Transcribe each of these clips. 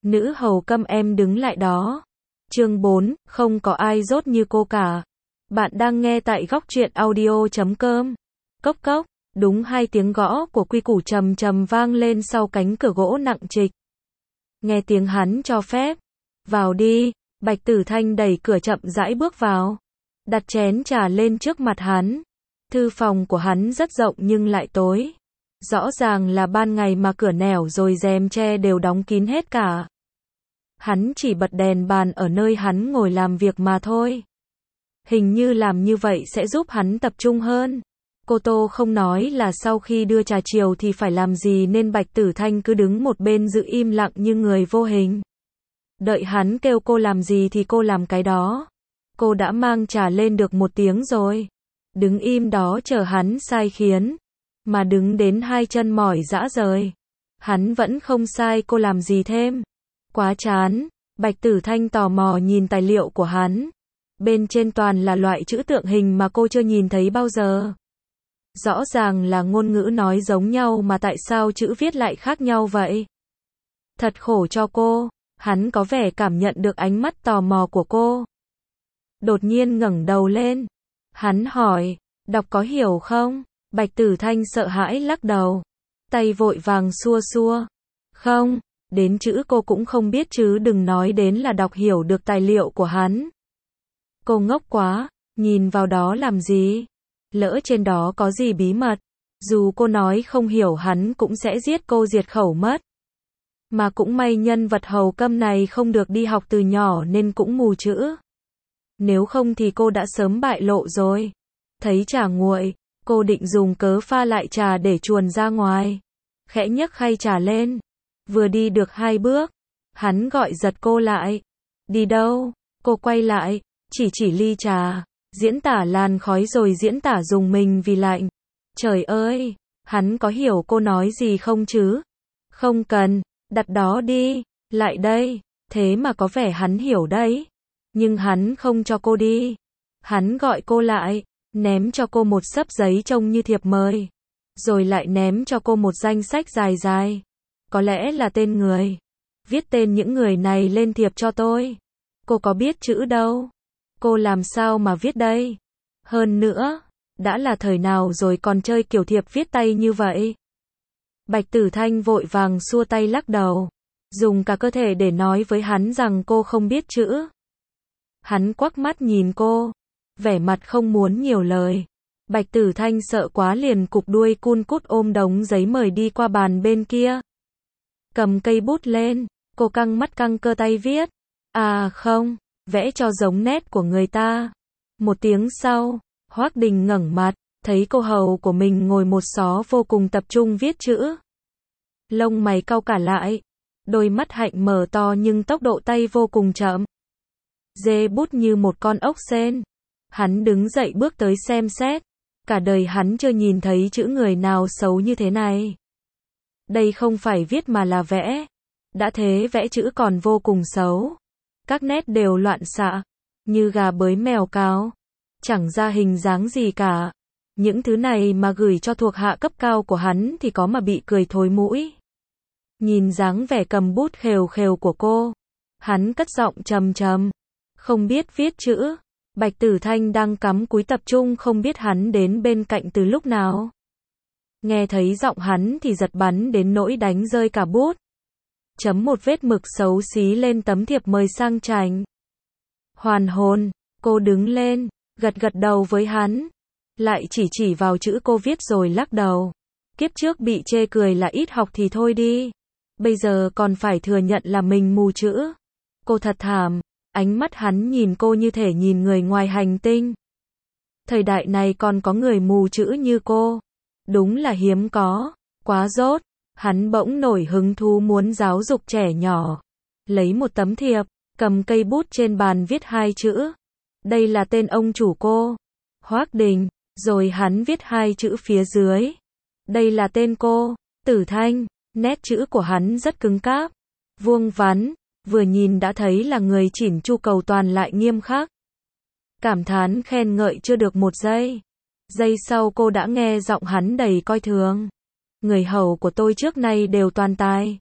Nữ hầu câm em đứng lại đó. Chương 4, không có ai dốt như cô cả. Bạn đang nghe tại góc truyện audio.com. Cốc cốc, đúng 2 tiếng gõ của quy củ trầm trầm vang lên sau cánh cửa gỗ nặng trịch. Nghe tiếng hắn cho phép. Vào đi, Bạch Tử Thanh đẩy cửa chậm rãi bước vào. Đặt chén trà lên trước mặt hắn. Thư phòng của hắn rất rộng nhưng lại tối. Rõ ràng là ban ngày mà cửa nẻo rồi rèm tre đều đóng kín hết cả. Hắn chỉ bật đèn bàn ở nơi hắn ngồi làm việc mà thôi. Hình như làm như vậy sẽ giúp hắn tập trung hơn. Cô Tô không nói là sau khi đưa trà chiều thì phải làm gì nên Bạch Tử Thanh cứ đứng một bên giữ im lặng như người vô hình. Đợi hắn kêu cô làm gì thì cô làm cái đó. Cô đã mang trà lên được 1 tiếng rồi. Đứng im đó chờ hắn sai khiến. Mà đứng đến 2 chân mỏi rã rời. Hắn vẫn không sai cô làm gì thêm. Quá chán. Bạch Tử Thanh tò mò nhìn tài liệu của hắn. Bên trên toàn là loại chữ tượng hình mà cô chưa nhìn thấy bao giờ. Rõ ràng là ngôn ngữ nói giống nhau mà tại sao chữ viết lại khác nhau vậy? Thật khổ cho cô. Hắn có vẻ cảm nhận được ánh mắt tò mò của cô. Đột nhiên ngẩng đầu lên. Hắn hỏi, đọc có hiểu không? Bạch Tử Thanh sợ hãi lắc đầu. Tay vội vàng xua xua. Không, đến chữ cô cũng không biết chứ đừng nói đến là đọc hiểu được tài liệu của hắn. Cô ngốc quá, nhìn vào đó làm gì? Lỡ trên đó có gì bí mật, dù cô nói không hiểu hắn cũng sẽ giết cô diệt khẩu mất. Mà cũng may nhân vật hầu câm này không được đi học từ nhỏ nên cũng mù chữ. Nếu không thì cô đã sớm bại lộ rồi. Thấy trà nguội, cô định dùng cớ pha lại trà để chuồn ra ngoài. Khẽ nhấc khay trà lên. Vừa đi được 2 bước, hắn gọi giật cô lại. Đi đâu? Cô quay lại, chỉ ly trà, diễn tả làn khói rồi diễn tả dùng mình vì lạnh. Trời ơi, hắn có hiểu cô nói gì không chứ? Không cần, đặt đó đi, lại đây, thế mà có vẻ hắn hiểu đấy. Nhưng hắn không cho cô đi. Hắn gọi cô lại, ném cho cô một xấp giấy trông như thiệp mời. Rồi lại ném cho cô một danh sách dài dài. Có lẽ là tên người. Viết tên những người này lên thiệp cho tôi. Cô có biết chữ đâu. Cô làm sao mà viết đây? Hơn nữa, đã là thời nào rồi còn chơi kiểu thiệp viết tay như vậy? Bạch Tử Thanh vội vàng xua tay lắc đầu. Dùng cả cơ thể để nói với hắn rằng cô không biết chữ. Hắn quắc mắt nhìn cô. Vẻ mặt không muốn nhiều lời. Bạch Tử Thanh sợ quá liền cụp đuôi cun cút ôm đống giấy mời đi qua bàn bên kia. Cầm cây bút lên, cô căng mắt căng cơ tay viết. À không, vẽ cho giống nét của người ta. 1 tiếng sau, Hoắc Đình ngẩng mặt, thấy cô hầu của mình ngồi một xó vô cùng tập trung viết chữ. Lông mày cau cả lại, đôi mắt hạnh mở to nhưng tốc độ tay vô cùng chậm. Dê bút như một con ốc sên. Hắn đứng dậy bước tới xem xét. Cả đời hắn chưa nhìn thấy chữ người nào xấu như thế này. Đây không phải viết mà là vẽ. Đã thế vẽ chữ còn vô cùng xấu. Các nét đều loạn xạ, như gà bới mèo cáo. Chẳng ra hình dáng gì cả. Những thứ này mà gửi cho thuộc hạ cấp cao của hắn thì có mà bị cười thối mũi. Nhìn dáng vẻ cầm bút khều khều của cô. Hắn cất giọng trầm trầm. Không biết viết chữ. Bạch Tử Thanh đang cắm cúi tập trung không biết hắn đến bên cạnh từ lúc nào. Nghe thấy giọng hắn thì giật bắn đến nỗi đánh rơi cả bút. Chấm một vết mực xấu xí lên tấm thiệp mời sang chảnh. Hoàn hồn, cô đứng lên, gật đầu với hắn. Lại chỉ vào chữ cô viết rồi lắc đầu. Kiếp trước bị chê cười là ít học thì thôi đi. Bây giờ còn phải thừa nhận là mình mù chữ. Cô thật thảm. Ánh mắt hắn nhìn cô như thể nhìn người ngoài hành tinh. Thời đại này còn có người mù chữ như cô. Đúng là hiếm có. Quá dốt. Hắn bỗng nổi hứng thú muốn giáo dục trẻ nhỏ. Lấy một tấm thiệp, cầm cây bút trên bàn viết 2 chữ. Đây là tên ông chủ cô. Hoắc Đình. Rồi hắn viết 2 chữ phía dưới. Đây là tên cô. Tử Thanh. Nét chữ của hắn rất cứng cáp. Vuông vắn. Vừa nhìn đã thấy là người chỉn chu cầu toàn lại nghiêm khắc. Cảm thán khen ngợi chưa được 1 giây. Giây sau cô đã nghe giọng hắn đầy coi thường. Người hầu của tôi trước nay đều toàn tài.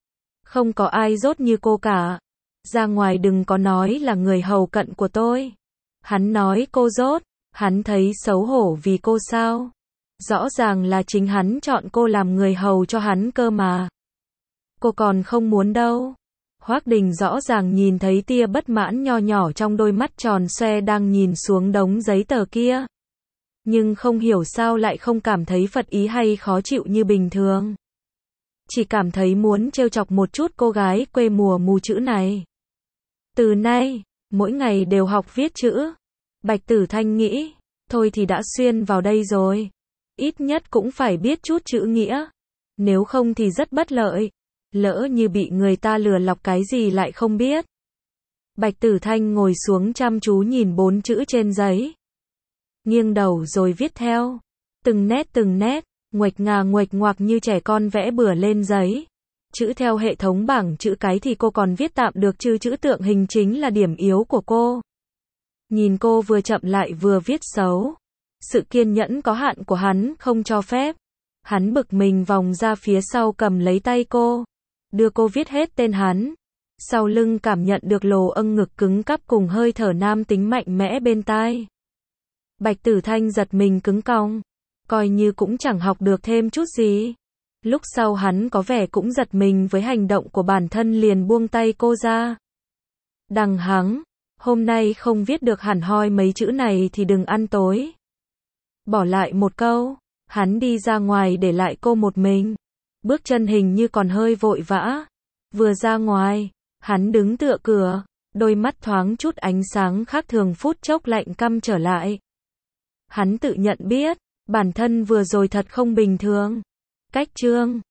Không có ai dốt như cô cả. Ra ngoài đừng có nói là người hầu cận của tôi. Hắn nói cô dốt, hắn thấy xấu hổ vì cô sao? Rõ ràng là chính hắn chọn cô làm người hầu cho hắn cơ mà. Cô còn không muốn đâu. Hoắc Đình rõ ràng nhìn thấy tia bất mãn nho nhỏ trong đôi mắt tròn xoe đang nhìn xuống đống giấy tờ kia. Nhưng không hiểu sao lại không cảm thấy phật ý hay khó chịu như bình thường. Chỉ cảm thấy muốn trêu chọc một chút cô gái quê mùa mù chữ này. Từ nay, mỗi ngày đều học viết chữ. Bạch Tử Thanh nghĩ, thôi thì đã xuyên vào đây rồi. Ít nhất cũng phải biết chút chữ nghĩa. Nếu không thì rất bất lợi. Lỡ như bị người ta lừa lọc cái gì lại không biết. Bạch Tử Thanh ngồi xuống chăm chú nhìn 4 chữ trên giấy. Nghiêng đầu rồi viết theo. Từng nét, nguệch ngà nguệch ngoạc như trẻ con vẽ bừa lên giấy. Chữ theo hệ thống bảng chữ cái thì cô còn viết tạm được chứ chữ tượng hình chính là điểm yếu của cô. Nhìn cô vừa chậm lại vừa viết xấu. Sự kiên nhẫn có hạn của hắn không cho phép. Hắn bực mình vòng ra phía sau cầm lấy tay cô. Đưa cô viết hết tên hắn. Sau lưng cảm nhận được lồ âng ngực cứng cắp cùng hơi thở nam tính mạnh mẽ bên tai. Bạch Tử Thanh giật mình cứng cong. Coi như cũng chẳng học được thêm chút gì. Lúc sau hắn có vẻ cũng giật mình với hành động của bản thân liền buông tay cô ra. Đằng hắng, hôm nay không viết được hẳn hoi mấy chữ này thì đừng ăn tối. Bỏ lại một câu, hắn đi ra ngoài để lại cô một mình. Bước chân hình như còn hơi vội vã. Vừa ra ngoài, hắn đứng tựa cửa, đôi mắt thoáng chút ánh sáng khác thường phút chốc lạnh căm trở lại. Hắn tự nhận biết, bản thân vừa rồi thật không bình thường. Cách chương